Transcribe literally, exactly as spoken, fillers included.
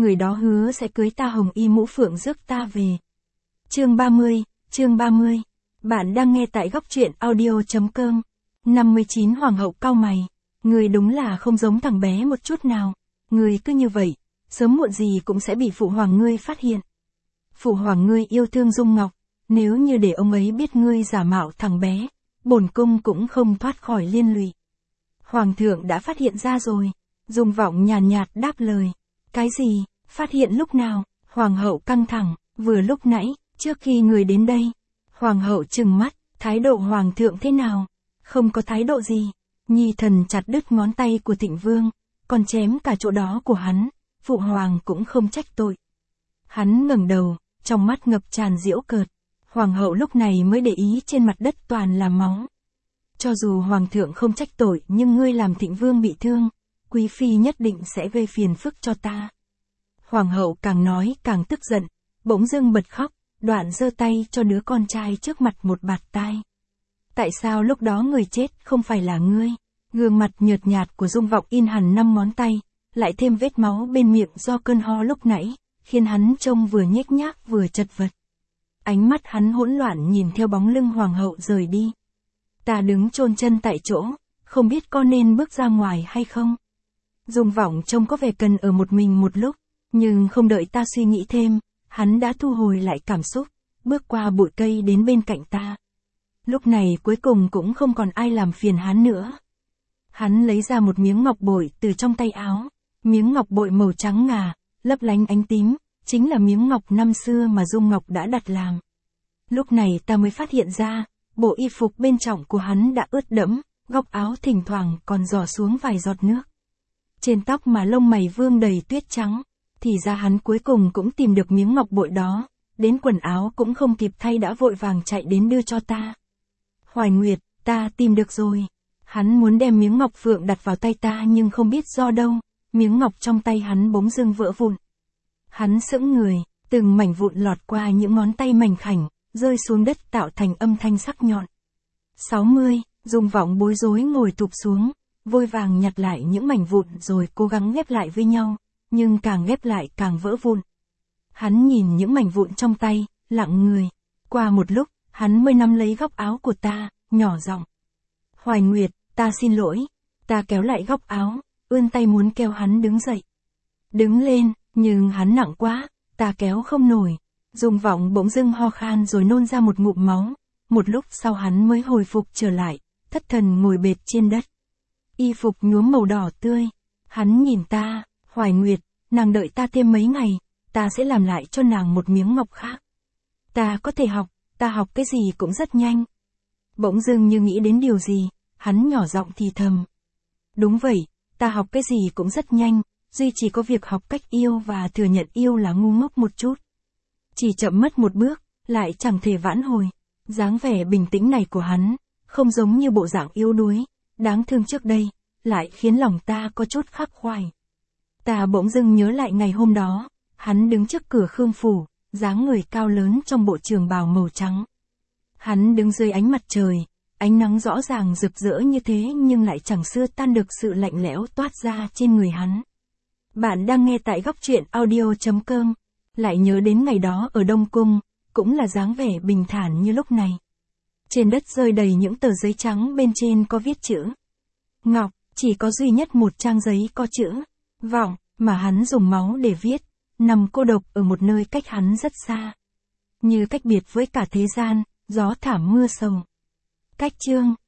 người đó hứa sẽ cưới ta hồng y mũ phượng rước ta về. Chương ba mươi, chương ba mươi. Bạn đang nghe tại góc truyện audio.com. năm mươi chín Hoàng hậu cau mày. Người đúng là không giống thằng bé một chút nào. Người cứ như vậy, sớm muộn gì cũng sẽ bị phụ hoàng ngươi phát hiện. Phụ hoàng ngươi yêu thương Dung Ngọc, nếu như để ông ấy biết ngươi giả mạo thằng bé, bổn cung cũng không thoát khỏi liên lụy. Hoàng thượng đã phát hiện ra rồi. Dung Vọng nhàn nhạt, nhạt đáp lời. Cái gì? Phát hiện lúc nào? Hoàng hậu căng thẳng, vừa lúc nãy, trước khi người đến đây. Hoàng hậu trừng mắt, thái độ hoàng thượng thế nào? Không có thái độ gì. Nhi thần chặt đứt ngón tay của Thịnh Vương, còn chém cả chỗ đó của hắn, phụ hoàng cũng không trách tội. Hắn ngẩng đầu, trong mắt ngập tràn giễu cợt. Hoàng hậu lúc này mới để ý trên mặt đất toàn là máu. Cho dù hoàng thượng không trách tội nhưng ngươi làm Thịnh Vương bị thương, quý phi nhất định sẽ gây phiền phức cho ta. Hoàng hậu càng nói càng tức giận, bỗng dưng bật khóc, đoạn giơ tay cho đứa con trai trước mặt một bạt tai. Tại sao lúc đó người chết không phải là ngươi? Gương mặt nhợt nhạt của Dung Vọng in hẳn năm ngón tay, lại thêm vết máu bên miệng do cơn ho lúc nãy, khiến hắn trông vừa nhếch nhác vừa chật vật. Ánh mắt hắn hỗn loạn nhìn theo bóng lưng hoàng hậu rời đi. Ta đứng chôn chân tại chỗ, không biết có nên bước ra ngoài hay không. Dung Vọng trông có vẻ cần ở một mình một lúc, nhưng không đợi ta suy nghĩ thêm, hắn đã thu hồi lại cảm xúc, bước qua bụi cây đến bên cạnh ta. Lúc này cuối cùng cũng không còn ai làm phiền hắn nữa. Hắn lấy ra một miếng ngọc bội từ trong tay áo, miếng ngọc bội màu trắng ngà, lấp lánh ánh tím, chính là miếng ngọc năm xưa mà Dung Ngọc đã đặt làm. Lúc này ta mới phát hiện ra, bộ y phục bên trong của hắn đã ướt đẫm, góc áo thỉnh thoảng còn rỏ xuống vài giọt nước. Trên tóc mà lông mày vương đầy tuyết trắng, thì ra hắn cuối cùng cũng tìm được miếng ngọc bội đó, đến quần áo cũng không kịp thay đã vội vàng chạy đến đưa cho ta. Hoài Nguyệt, ta tìm được rồi. Hắn muốn đem miếng ngọc phượng đặt vào tay ta nhưng không biết do đâu, miếng ngọc trong tay hắn bỗng dưng vỡ vụn. Hắn sững người, từng mảnh vụn lọt qua những ngón tay mảnh khảnh, rơi xuống đất tạo thành âm thanh sắc nhọn. sáu mươi, Dung Vọng bối rối ngồi thụp xuống, vội vàng nhặt lại những mảnh vụn rồi cố gắng ghép lại với nhau, nhưng càng ghép lại càng vỡ vụn. Hắn nhìn những mảnh vụn trong tay, lặng người. Qua một lúc, hắn mới nắm lấy góc áo của ta, nhỏ giọng. Hoài Nguyệt, ta xin lỗi. Ta kéo lại góc áo, ươn tay muốn kéo hắn đứng dậy. Đứng lên, nhưng hắn nặng quá, ta kéo không nổi. Dung Vọng bỗng dưng ho khan rồi nôn ra một ngụm máu. Một lúc sau hắn mới hồi phục trở lại, thất thần ngồi bệt trên đất. Y phục nhuốm màu đỏ tươi. Hắn nhìn ta, Hoài Nguyệt, nàng đợi ta thêm mấy ngày, ta sẽ làm lại cho nàng một miếng ngọc khác. Ta có thể học, ta học cái gì cũng rất nhanh. Bỗng dưng như nghĩ đến điều gì, hắn nhỏ giọng thì thầm. Đúng vậy, ta học cái gì cũng rất nhanh, duy chỉ có việc học cách yêu và thừa nhận yêu là ngu ngốc một chút. Chỉ chậm mất một bước, lại chẳng thể vãn hồi. Dáng vẻ bình tĩnh này của hắn, không giống như bộ dạng yếu đuối, đáng thương trước đây, lại khiến lòng ta có chút khắc khoải. Ta bỗng dưng nhớ lại ngày hôm đó, hắn đứng trước cửa Khương phủ, dáng người cao lớn trong bộ trường bào màu trắng. Hắn đứng dưới ánh mặt trời, ánh nắng rõ ràng rực rỡ như thế nhưng lại chẳng xua tan được sự lạnh lẽo toát ra trên người hắn. Bạn đang nghe tại góc truyện audio.com, lại nhớ đến ngày đó ở Đông Cung, cũng là dáng vẻ bình thản như lúc này. Trên đất rơi đầy những tờ giấy trắng bên trên có viết chữ Ngọc, chỉ có duy nhất một trang giấy có chữ Vọng, mà hắn dùng máu để viết, nằm cô độc ở một nơi cách hắn rất xa. Như cách biệt với cả thế gian, gió thảm mưa sầu. Cách chương